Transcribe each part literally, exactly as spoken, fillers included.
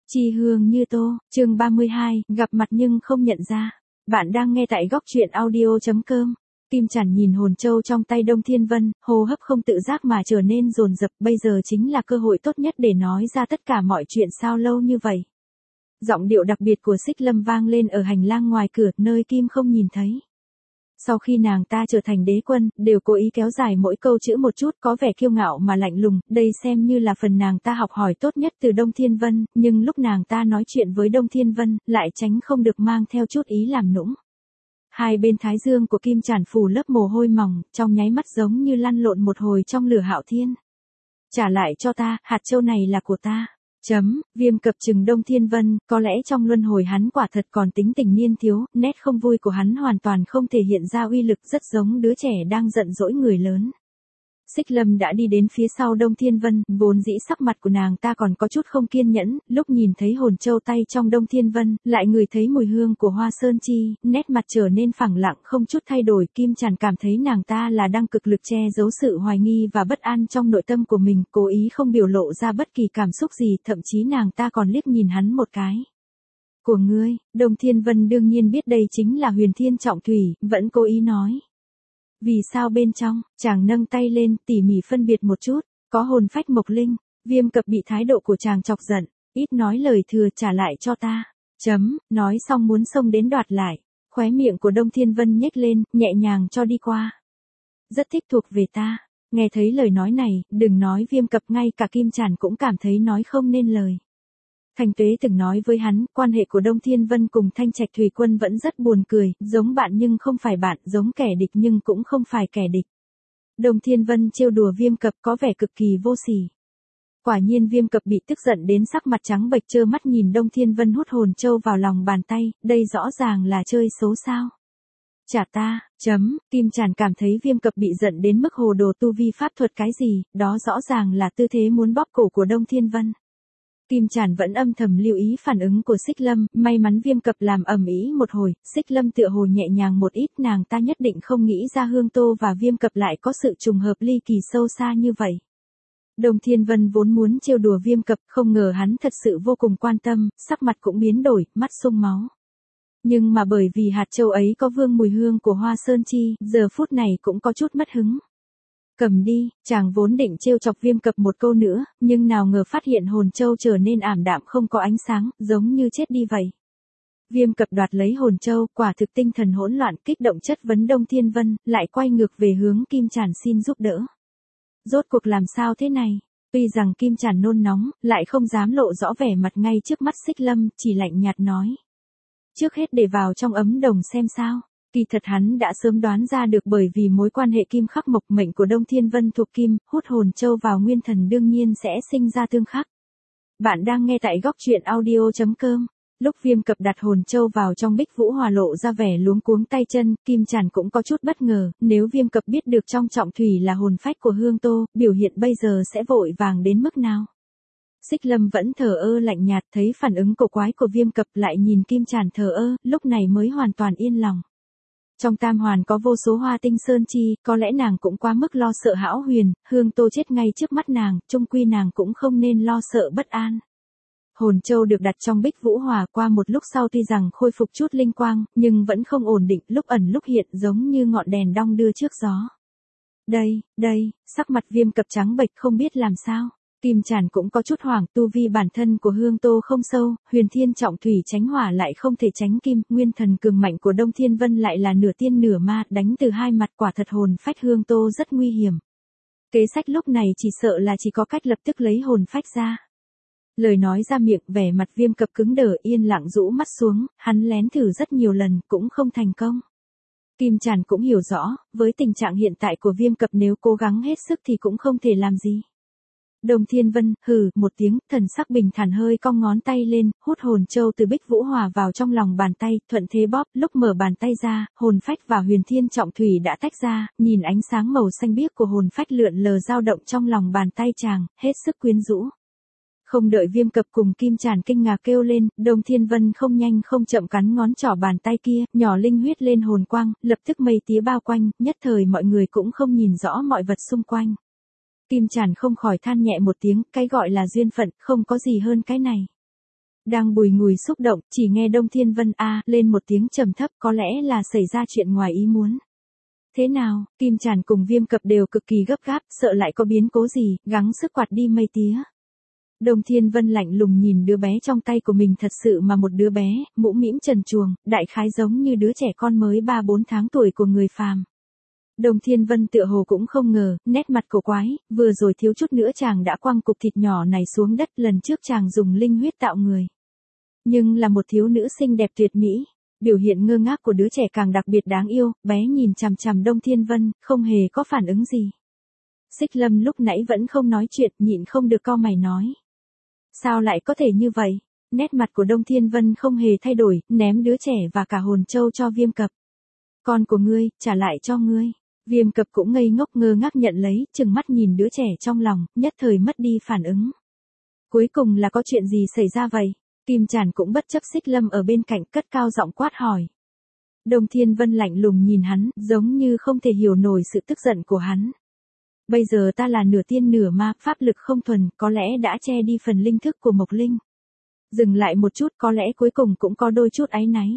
Chi hương như tô, chương ba mươi hai, gặp mặt nhưng không nhận ra. Bạn đang nghe tại góc truyện audio.com. Kim Chản nhìn hồn châu trong tay Đông Thiên Vân, hô hấp không tự giác mà trở nên dồn dập, bây giờ chính là cơ hội tốt nhất để nói ra tất cả mọi chuyện sao lâu như vậy. Giọng điệu đặc biệt của Xích Lâm vang lên ở hành lang ngoài cửa, nơi Kim không nhìn thấy. Sau khi nàng ta trở thành đế quân, đều cố ý kéo dài mỗi câu chữ một chút, có vẻ kiêu ngạo mà lạnh lùng, đây xem như là phần nàng ta học hỏi tốt nhất từ Đông Thiên Vân, nhưng lúc nàng ta nói chuyện với Đông Thiên Vân, lại tránh không được mang theo chút ý làm nũng. Hai bên thái dương của Kim Chản phủ lớp mồ hôi mỏng, trong nháy mắt giống như lăn lộn một hồi trong lửa hạo thiên. Trả lại cho ta, hạt châu này là của ta. Chấm, Viêm cập chừng Đông Thiên Vân, có lẽ trong luân hồi hắn quả thật còn tính tình niên thiếu, nét không vui của hắn hoàn toàn không thể hiện ra uy lực, rất giống đứa trẻ đang giận dỗi người lớn. Xích Lâm đã đi đến phía sau Đông Thiên Vân, vốn dĩ sắc mặt của nàng ta còn có chút không kiên nhẫn, lúc nhìn thấy hồn châu tay trong Đông Thiên Vân, lại ngửi thấy mùi hương của hoa sơn chi, nét mặt trở nên phẳng lặng không chút thay đổi. Kim Chản cảm thấy nàng ta là đang cực lực che giấu sự hoài nghi và bất an trong nội tâm của mình, cố ý không biểu lộ ra bất kỳ cảm xúc gì, thậm chí nàng ta còn liếc nhìn hắn một cái. Của ngươi, Đông Thiên Vân đương nhiên biết đây chính là Huyền Thiên Trọng Thủy, vẫn cố ý nói. Vì sao bên trong, chàng nâng tay lên, tỉ mỉ phân biệt một chút, có hồn phách mộc linh. Viêm cập bị thái độ của chàng chọc giận, ít nói lời thừa, trả lại cho ta. Chấm, nói xong muốn xông đến đoạt lại. Khóe miệng của Đông Thiên Vân nhếch lên, nhẹ nhàng cho đi qua. Rất thích thuộc về ta. Nghe thấy lời nói này, đừng nói Viêm cập, ngay cả Kim Chản cũng cảm thấy nói không nên lời. Thanh Tuế từng nói với hắn, quan hệ của Đông Thiên Vân cùng Thanh Trạch Thủy Quân vẫn rất buồn cười, giống bạn nhưng không phải bạn, giống kẻ địch nhưng cũng không phải kẻ địch. Đông Thiên Vân trêu đùa Viêm cập có vẻ cực kỳ vô sỉ. Quả nhiên Viêm cập bị tức giận đến sắc mặt trắng bệch, trơ mắt nhìn Đông Thiên Vân hút hồn châu vào lòng bàn tay, đây rõ ràng là chơi xấu sao. Trả ta, chấm, Kim Chản cảm thấy Viêm cập bị giận đến mức hồ đồ, tu vi pháp thuật cái gì, đó rõ ràng là tư thế muốn bóp cổ của Đông Thiên Vân. Kim Chản vẫn âm thầm lưu ý phản ứng của Xích Lâm, may mắn Viêm cập làm ầm ĩ một hồi, Xích Lâm tựa hồ nhẹ nhàng một ít, nàng ta nhất định không nghĩ ra Hương Tô và Viêm cập lại có sự trùng hợp ly kỳ sâu xa như vậy. Đông Thiên Vân vốn muốn trêu đùa Viêm cập, không ngờ hắn thật sự vô cùng quan tâm, sắc mặt cũng biến đổi, mắt sung máu. Nhưng mà bởi vì hạt châu ấy có vương mùi hương của hoa sơn chi, giờ phút này cũng có chút mất hứng. Cầm đi, chàng vốn định trêu chọc Viêm cập một câu nữa, nhưng nào ngờ phát hiện hồn châu trở nên ảm đạm không có ánh sáng, giống như chết đi vậy. Viêm cập đoạt lấy hồn châu, quả thực tinh thần hỗn loạn, kích động chất vấn Đông Thiên Vân, lại quay ngược về hướng Kim Chản xin giúp đỡ. Rốt cuộc làm sao thế này? Tuy rằng Kim Chản nôn nóng, lại không dám lộ rõ vẻ mặt ngay trước mắt Xích Lâm, chỉ lạnh nhạt nói. Trước hết để vào trong ấm đồng xem sao. Kỳ thật hắn đã sớm đoán ra được, bởi vì mối quan hệ kim khắc mộc, mệnh của Đông Thiên Vân thuộc kim, hút hồn châu vào nguyên thần đương nhiên sẽ sinh ra tương khắc. Bạn đang nghe tại góc truyện audio.com. Lúc Viêm cập đặt hồn châu vào trong Bích Vũ Hòa lộ ra vẻ luống cuống tay chân, Kim Chản cũng có chút bất ngờ, nếu Viêm cập biết được trong trọng thủy là hồn phách của Hương Tô, biểu hiện bây giờ sẽ vội vàng đến mức nào. Xích Lâm vẫn thờ ơ lạnh nhạt, thấy phản ứng cổ quái của Viêm cập lại nhìn Kim Chản thờ ơ, lúc này mới hoàn toàn yên lòng. Trong tam hoàn có vô số hoa tinh sơn chi, có lẽ nàng cũng quá mức lo sợ hão huyền, Hương Tô chết ngay trước mắt nàng, chung quy nàng cũng không nên lo sợ bất an. Hồn châu được đặt trong Bích Vũ Hòa, qua một lúc sau tuy rằng khôi phục chút linh quang, nhưng vẫn không ổn định, lúc ẩn lúc hiện giống như ngọn đèn đong đưa trước gió. Đây, đây, sắc mặt Viêm cập trắng bệch không biết làm sao. Kim Chản cũng có chút hoảng, tu vi bản thân của Hương Tô không sâu, Huyền Thiên Trọng Thủy tránh hỏa lại không thể tránh kim, nguyên thần cường mạnh của Đông Thiên Vân lại là nửa tiên nửa ma, đánh từ hai mặt, quả thật hồn phách Hương Tô rất nguy hiểm. Kế sách lúc này chỉ sợ là chỉ có cách lập tức lấy hồn phách ra. Lời nói ra miệng, vẻ mặt Viêm cập cứng đờ, yên lặng rũ mắt xuống, hắn lén thử rất nhiều lần, cũng không thành công. Kim Chản cũng hiểu rõ, với tình trạng hiện tại của Viêm cập nếu cố gắng hết sức thì cũng không thể làm gì. Đông Thiên Vân, hừ, một tiếng, thần sắc bình thản hơi cong ngón tay lên, hút hồn châu từ Bích Vũ Hòa vào trong lòng bàn tay, thuận thế bóp, lúc mở bàn tay ra, hồn phách và Huyền Thiên Trọng Thủy đã tách ra, nhìn ánh sáng màu xanh biếc của hồn phách lượn lờ dao động trong lòng bàn tay chàng, hết sức quyến rũ. Không đợi Viêm cập cùng Kim Chản kinh ngạc kêu lên, Đông Thiên Vân không nhanh không chậm cắn ngón trỏ bàn tay kia, nhỏ linh huyết lên hồn quang, lập tức mây tía bao quanh, nhất thời mọi người cũng không nhìn rõ mọi vật xung quanh. Kim Chản không khỏi than nhẹ một tiếng, cái gọi là duyên phận, không có gì hơn cái này. Đang bùi ngùi xúc động, chỉ nghe Đông Thiên Vân a lên một tiếng trầm thấp, có lẽ là xảy ra chuyện ngoài ý muốn. Thế nào, Kim Tràn cùng Viêm Cập đều cực kỳ gấp gáp, sợ lại có biến cố gì, gắng sức quạt đi mây tía. Đông Thiên Vân lạnh lùng nhìn đứa bé trong tay của mình, thật sự mà một đứa bé, mũm mĩm trần truồng, đại khái giống như đứa trẻ con mới ba bốn tháng tuổi của người phàm. Đông Thiên Vân tựa hồ cũng không ngờ, nét mặt cổ quái, vừa rồi thiếu chút nữa chàng đã quăng cục thịt nhỏ này xuống đất, lần trước chàng dùng linh huyết tạo người. Nhưng là một thiếu nữ xinh đẹp tuyệt mỹ, biểu hiện ngơ ngác của đứa trẻ càng đặc biệt đáng yêu, bé nhìn chằm chằm Đông Thiên Vân, không hề có phản ứng gì. Xích Lâm lúc nãy vẫn không nói chuyện, nhịn không được cau mày nói. Sao lại có thể như vậy? Nét mặt của Đông Thiên Vân không hề thay đổi, ném đứa trẻ và cả hồn châu cho Viêm Cập. Con của ngươi, trả lại cho ngươi. Viêm Cập cũng ngây ngốc ngơ ngác nhận lấy, trừng mắt nhìn đứa trẻ trong lòng, nhất thời mất đi phản ứng. Cuối cùng là có chuyện gì xảy ra vậy? Kim Tràn cũng bất chấp Xích Lâm ở bên cạnh, cất cao giọng quát hỏi. Đông Thiên Vân lạnh lùng nhìn hắn, giống như không thể hiểu nổi sự tức giận của hắn. Bây giờ ta là nửa tiên nửa ma, pháp lực không thuần, có lẽ đã che đi phần linh thức của Mộc Linh. Dừng lại một chút, có lẽ cuối cùng cũng có đôi chút áy náy.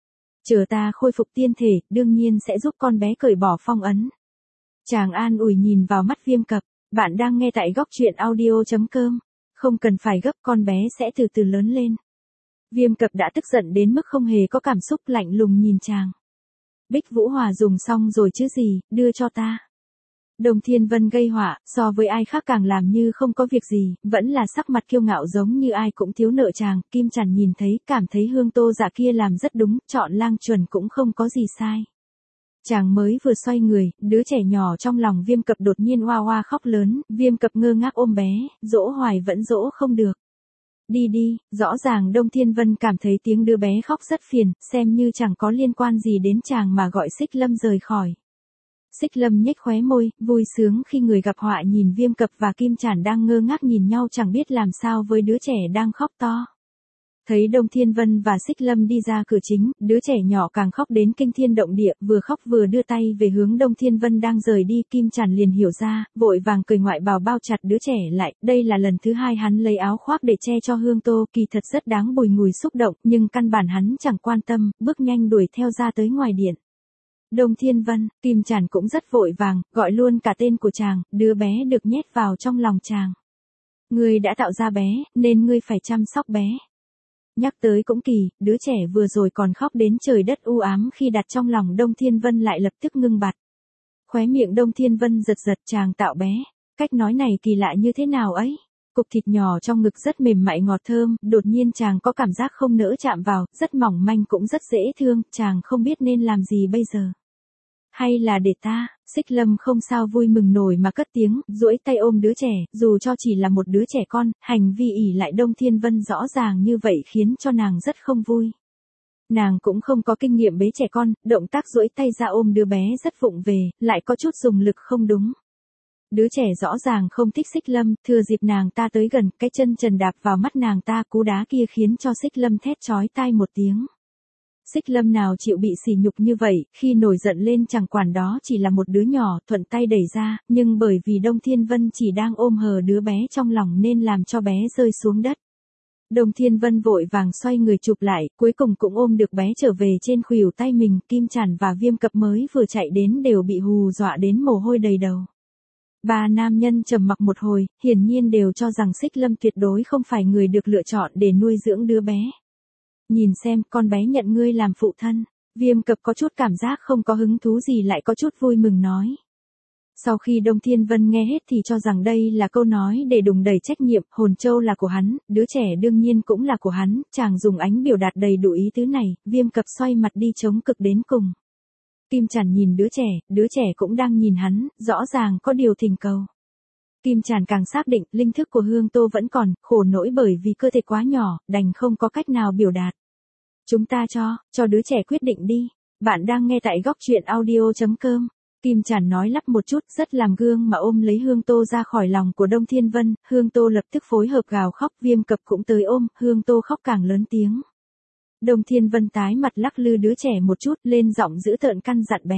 Chờ ta khôi phục tiên thể, đương nhiên sẽ giúp con bé cởi bỏ phong ấn. Chàng an ủi nhìn vào mắt Viêm Cập, bạn đang nghe tại góc truyện audio chấm com. Không cần phải gấp, con bé sẽ từ từ lớn lên. Viêm Cập đã tức giận đến mức không hề có cảm xúc, lạnh lùng nhìn chàng. Bích Vũ Hòa dùng xong rồi chứ gì, đưa cho ta. Đông Thiên Vân gây họa, so với ai khác càng làm như không có việc gì, vẫn là sắc mặt kiêu ngạo giống như ai cũng thiếu nợ chàng. Kim Tràn nhìn thấy, cảm thấy Hương Tô Dạ kia làm rất đúng, chọn lang chuẩn cũng không có gì sai. Chàng mới vừa xoay người, đứa trẻ nhỏ trong lòng Viêm Cập đột nhiên oa oa khóc lớn, Viêm Cập ngơ ngác ôm bé, dỗ hoài vẫn dỗ không được. Đi đi, rõ ràng Đông Thiên Vân cảm thấy tiếng đứa bé khóc rất phiền, xem như chẳng có liên quan gì đến chàng mà gọi Xích Lâm rời khỏi. Xích Lâm nhếch khóe môi, vui sướng khi người gặp họa nhìn Viêm Cập và Kim Tràn đang ngơ ngác nhìn nhau chẳng biết làm sao với đứa trẻ đang khóc to. Thấy Đông Thiên Vân và Xích Lâm đi ra cửa chính, đứa trẻ nhỏ càng khóc đến kinh thiên động địa, vừa khóc vừa đưa tay về hướng Đông Thiên Vân đang rời đi. Kim Tràn liền hiểu ra, vội vàng cởi ngoại bào bao chặt đứa trẻ lại, đây là lần thứ hai hắn lấy áo khoác để che cho Hương Tô, kỳ thật rất đáng bùi ngùi xúc động, nhưng căn bản hắn chẳng quan tâm, bước nhanh đuổi theo ra tới ngoài điện. Đông Thiên Vân, Kim Tràn cũng rất vội vàng, gọi luôn cả tên của chàng, đứa bé được nhét vào trong lòng chàng. Ngươi đã tạo ra bé, nên ngươi phải chăm sóc bé. Nhắc tới cũng kỳ, đứa trẻ vừa rồi còn khóc đến trời đất u ám khi đặt trong lòng Đông Thiên Vân lại lập tức ngưng bặt. Khóe miệng Đông Thiên Vân giật giật, chàng tạo bé, cách nói này kỳ lạ như thế nào ấy. Cục thịt nhỏ trong ngực rất mềm mại ngọt thơm, đột nhiên chàng có cảm giác không nỡ chạm vào, rất mỏng manh cũng rất dễ thương, chàng không biết nên làm gì bây giờ. Hay là để ta, Xích Lâm không sao vui mừng nổi mà cất tiếng, duỗi tay ôm đứa trẻ, dù cho chỉ là một đứa trẻ con, hành vi ỷ lại Đông Thiên Vân rõ ràng như vậy khiến cho nàng rất không vui. Nàng cũng không có kinh nghiệm bế trẻ con, động tác duỗi tay ra ôm đứa bé rất vụng về, lại có chút dùng lực không đúng. Đứa trẻ rõ ràng không thích Xích Lâm, thừa dịp nàng ta tới gần, cái chân trần đạp vào mắt nàng ta, cú đá kia khiến cho Xích Lâm thét chói tai một tiếng. Xích Lâm nào chịu bị sỉ nhục như vậy, khi nổi giận lên chẳng quản đó chỉ là một đứa nhỏ, thuận tay đẩy ra, nhưng bởi vì Đông Thiên Vân chỉ đang ôm hờ đứa bé trong lòng nên làm cho bé rơi xuống đất. Đông Thiên Vân vội vàng xoay người chụp lại, cuối cùng cũng ôm được bé trở về trên khuỷu tay mình. Kim Tràn và Viêm Cập mới vừa chạy đến đều bị hù dọa đến mồ hôi đầy đầu. Ba nam nhân trầm mặc một hồi, hiển nhiên đều cho rằng Xích Lâm tuyệt đối không phải người được lựa chọn để nuôi dưỡng đứa bé. Nhìn xem, con bé nhận ngươi làm phụ thân. Viêm Cập có chút cảm giác không có hứng thú gì lại có chút vui mừng nói. Sau khi Đông Thiên Vân nghe hết thì cho rằng đây là câu nói để đùn đầy trách nhiệm, hồn châu là của hắn, đứa trẻ đương nhiên cũng là của hắn, chàng dùng ánh biểu đạt đầy đủ ý tứ này. Viêm Cập xoay mặt đi chống cực đến cùng. Kim Tràn nhìn đứa trẻ, đứa trẻ cũng đang nhìn hắn, rõ ràng có điều thỉnh cầu. Kim Tràn càng xác định, linh thức của Hương Tô vẫn còn, khổ nỗi bởi vì cơ thể quá nhỏ, đành không có cách nào biểu đạt. Chúng ta cho, cho đứa trẻ quyết định đi. Bạn đang nghe tại góc truyện audio chấm com. Kim Tràn nói lắp một chút, rất làm gương mà ôm lấy Hương Tô ra khỏi lòng của Đông Thiên Vân, Hương Tô lập tức phối hợp gào khóc, Viêm Cập cũng tới ôm, Hương Tô khóc càng lớn tiếng. Đông Thiên Vân tái mặt lắc lư đứa trẻ một chút, lên giọng giữ tợn căn dặn bé.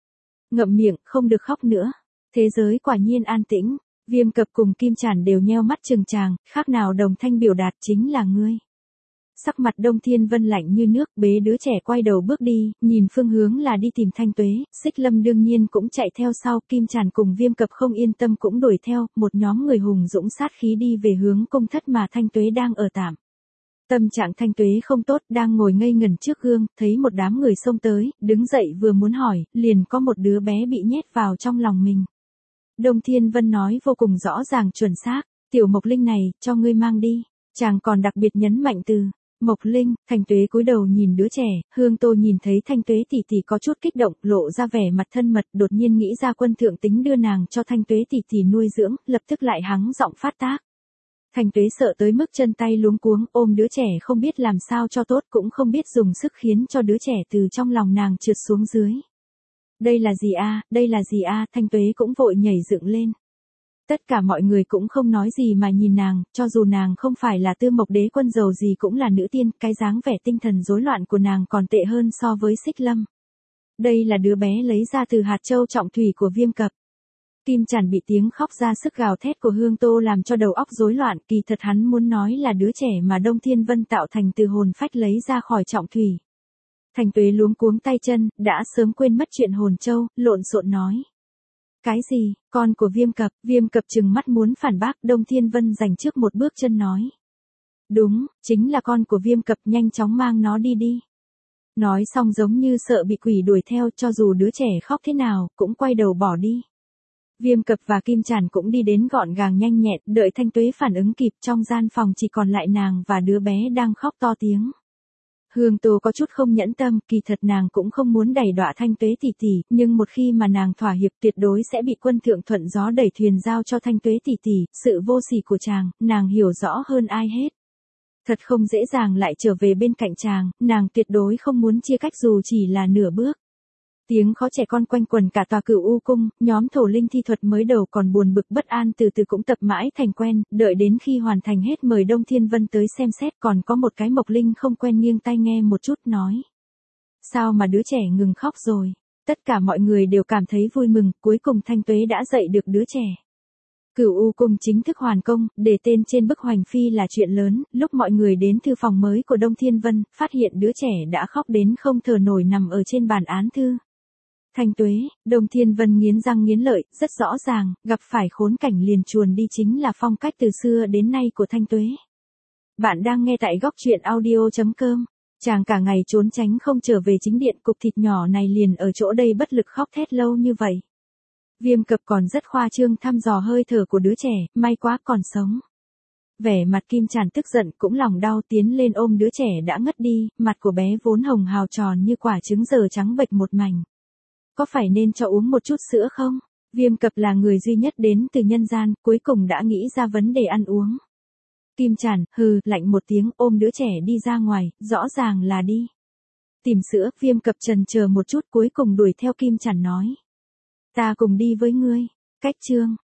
Ngậm miệng, không được khóc nữa. Thế giới quả nhiên an tĩnh. Viêm Cập cùng Kim Tràn đều nheo mắt chừng chàng, khác nào đồng thanh biểu đạt chính là ngươi. Sắc mặt Đông Thiên Vân lạnh như nước, bế đứa trẻ quay đầu bước đi, nhìn phương hướng là đi tìm Thanh Tuế, Xích Lâm đương nhiên cũng chạy theo sau, Kim Tràn cùng Viêm Cập không yên tâm cũng đuổi theo, một nhóm người hùng dũng sát khí đi về hướng cung thất mà Thanh Tuế đang ở tạm. Tâm trạng Thanh Tuế không tốt, đang ngồi ngây ngẩn trước gương, thấy một đám người xông tới, đứng dậy vừa muốn hỏi, liền có một đứa bé bị nhét vào trong lòng mình. Đông Thiên Vân nói vô cùng rõ ràng chuẩn xác, tiểu Mộc Linh này, cho ngươi mang đi. Chàng còn đặc biệt nhấn mạnh từ Mộc Linh. Thanh Tuế cúi đầu nhìn đứa trẻ, Hương Tô nhìn thấy Thanh Tuế tỷ tỷ có chút kích động, lộ ra vẻ mặt thân mật, đột nhiên nghĩ ra Quân Thượng tính đưa nàng cho Thanh Tuế tỷ tỷ nuôi dưỡng, lập tức lại hắng giọng phát tác. Thanh Tuế sợ tới mức chân tay luống cuống, ôm đứa trẻ không biết làm sao cho tốt, cũng không biết dùng sức khiến cho đứa trẻ từ trong lòng nàng trượt xuống dưới. Đây là gì a, đây là gì a, Thanh Tuế cũng vội nhảy dựng lên. Tất cả mọi người cũng không nói gì mà nhìn nàng, cho dù nàng không phải là Tư Mộc Đế quân giàu gì cũng là nữ tiên, cái dáng vẻ tinh thần rối loạn của nàng còn tệ hơn so với Xích Lâm. Đây là đứa bé lấy ra từ hạt châu trọng thủy của Viêm Cập. Kim Tràn bị tiếng khóc ra sức gào thét của Hương Tô làm cho đầu óc rối loạn, kỳ thật hắn muốn nói là đứa trẻ mà Đông Thiên Vân tạo thành từ hồn phách lấy ra khỏi trọng thủy. Thanh Tuế luống cuống tay chân, đã sớm quên mất chuyện hồn châu, lộn xộn nói. Cái gì, con của Viêm Cập, Viêm Cập trừng mắt muốn phản bác, Đông Thiên Vân giành trước một bước chân nói. Đúng, chính là con của Viêm Cập, nhanh chóng mang nó đi đi. Nói xong giống như sợ bị quỷ đuổi theo, cho dù đứa trẻ khóc thế nào, cũng quay đầu bỏ đi. Viêm Cập và Kim Tràn cũng đi đến gọn gàng nhanh nhẹn, đợi Thanh Tuế phản ứng kịp, trong gian phòng chỉ còn lại nàng và đứa bé đang khóc to tiếng. Hương Tô có chút không nhẫn tâm, kỳ thật nàng cũng không muốn đẩy đọa Thanh Tuế tỷ tỷ, nhưng một khi mà nàng thỏa hiệp tuyệt đối sẽ bị Quân Thượng thuận gió đẩy thuyền giao cho Thanh Tuế tỷ tỷ, sự vô sỉ của chàng, nàng hiểu rõ hơn ai hết. Thật không dễ dàng lại trở về bên cạnh chàng, nàng tuyệt đối không muốn chia cách dù chỉ là nửa bước. Tiếng khó trẻ con quanh quần cả tòa Cửu U cung, nhóm thổ linh thi thuật mới đầu còn buồn bực bất an từ từ cũng tập mãi thành quen, đợi đến khi hoàn thành hết mời Đông Thiên Vân tới xem xét, còn có một cái Mộc Linh không quen nghiêng tai nghe một chút nói. Sao mà đứa trẻ ngừng khóc rồi? Tất cả mọi người đều cảm thấy vui mừng, cuối cùng Thanh Tuế đã dạy được đứa trẻ. Cửu U cung chính thức hoàn công, để tên trên bức hoành phi là chuyện lớn, lúc mọi người đến thư phòng mới của Đông Thiên Vân, phát hiện đứa trẻ đã khóc đến không thở nổi nằm ở trên bàn án thư. Thanh Tuế, Đông Thiên Vân nghiến răng nghiến lợi, rất rõ ràng, gặp phải khốn cảnh liền chuồn đi chính là phong cách từ xưa đến nay của Thanh Tuế. Bạn đang nghe tại góc truyện audio chấm com. Chàng cả ngày trốn tránh không trở về chính điện, cục thịt nhỏ này liền ở chỗ đây bất lực khóc thét lâu như vậy. Viêm Cập còn rất khoa trương thăm dò hơi thở của đứa trẻ, may quá còn sống. Vẻ mặt Kim Tràn tức giận cũng lòng đau tiến lên ôm đứa trẻ đã ngất đi, mặt của bé vốn hồng hào tròn như quả trứng giờ trắng bệch một mảnh. Có phải nên cho uống một chút sữa không? Viêm Cập là người duy nhất đến từ nhân gian, cuối cùng đã nghĩ ra vấn đề ăn uống. Kim Tràn, hừ, lạnh một tiếng ôm đứa trẻ đi ra ngoài, rõ ràng là đi tìm sữa. Viêm Cập trần chờ một chút cuối cùng đuổi theo Kim Tràn nói. Ta cùng đi với ngươi. Cách chương.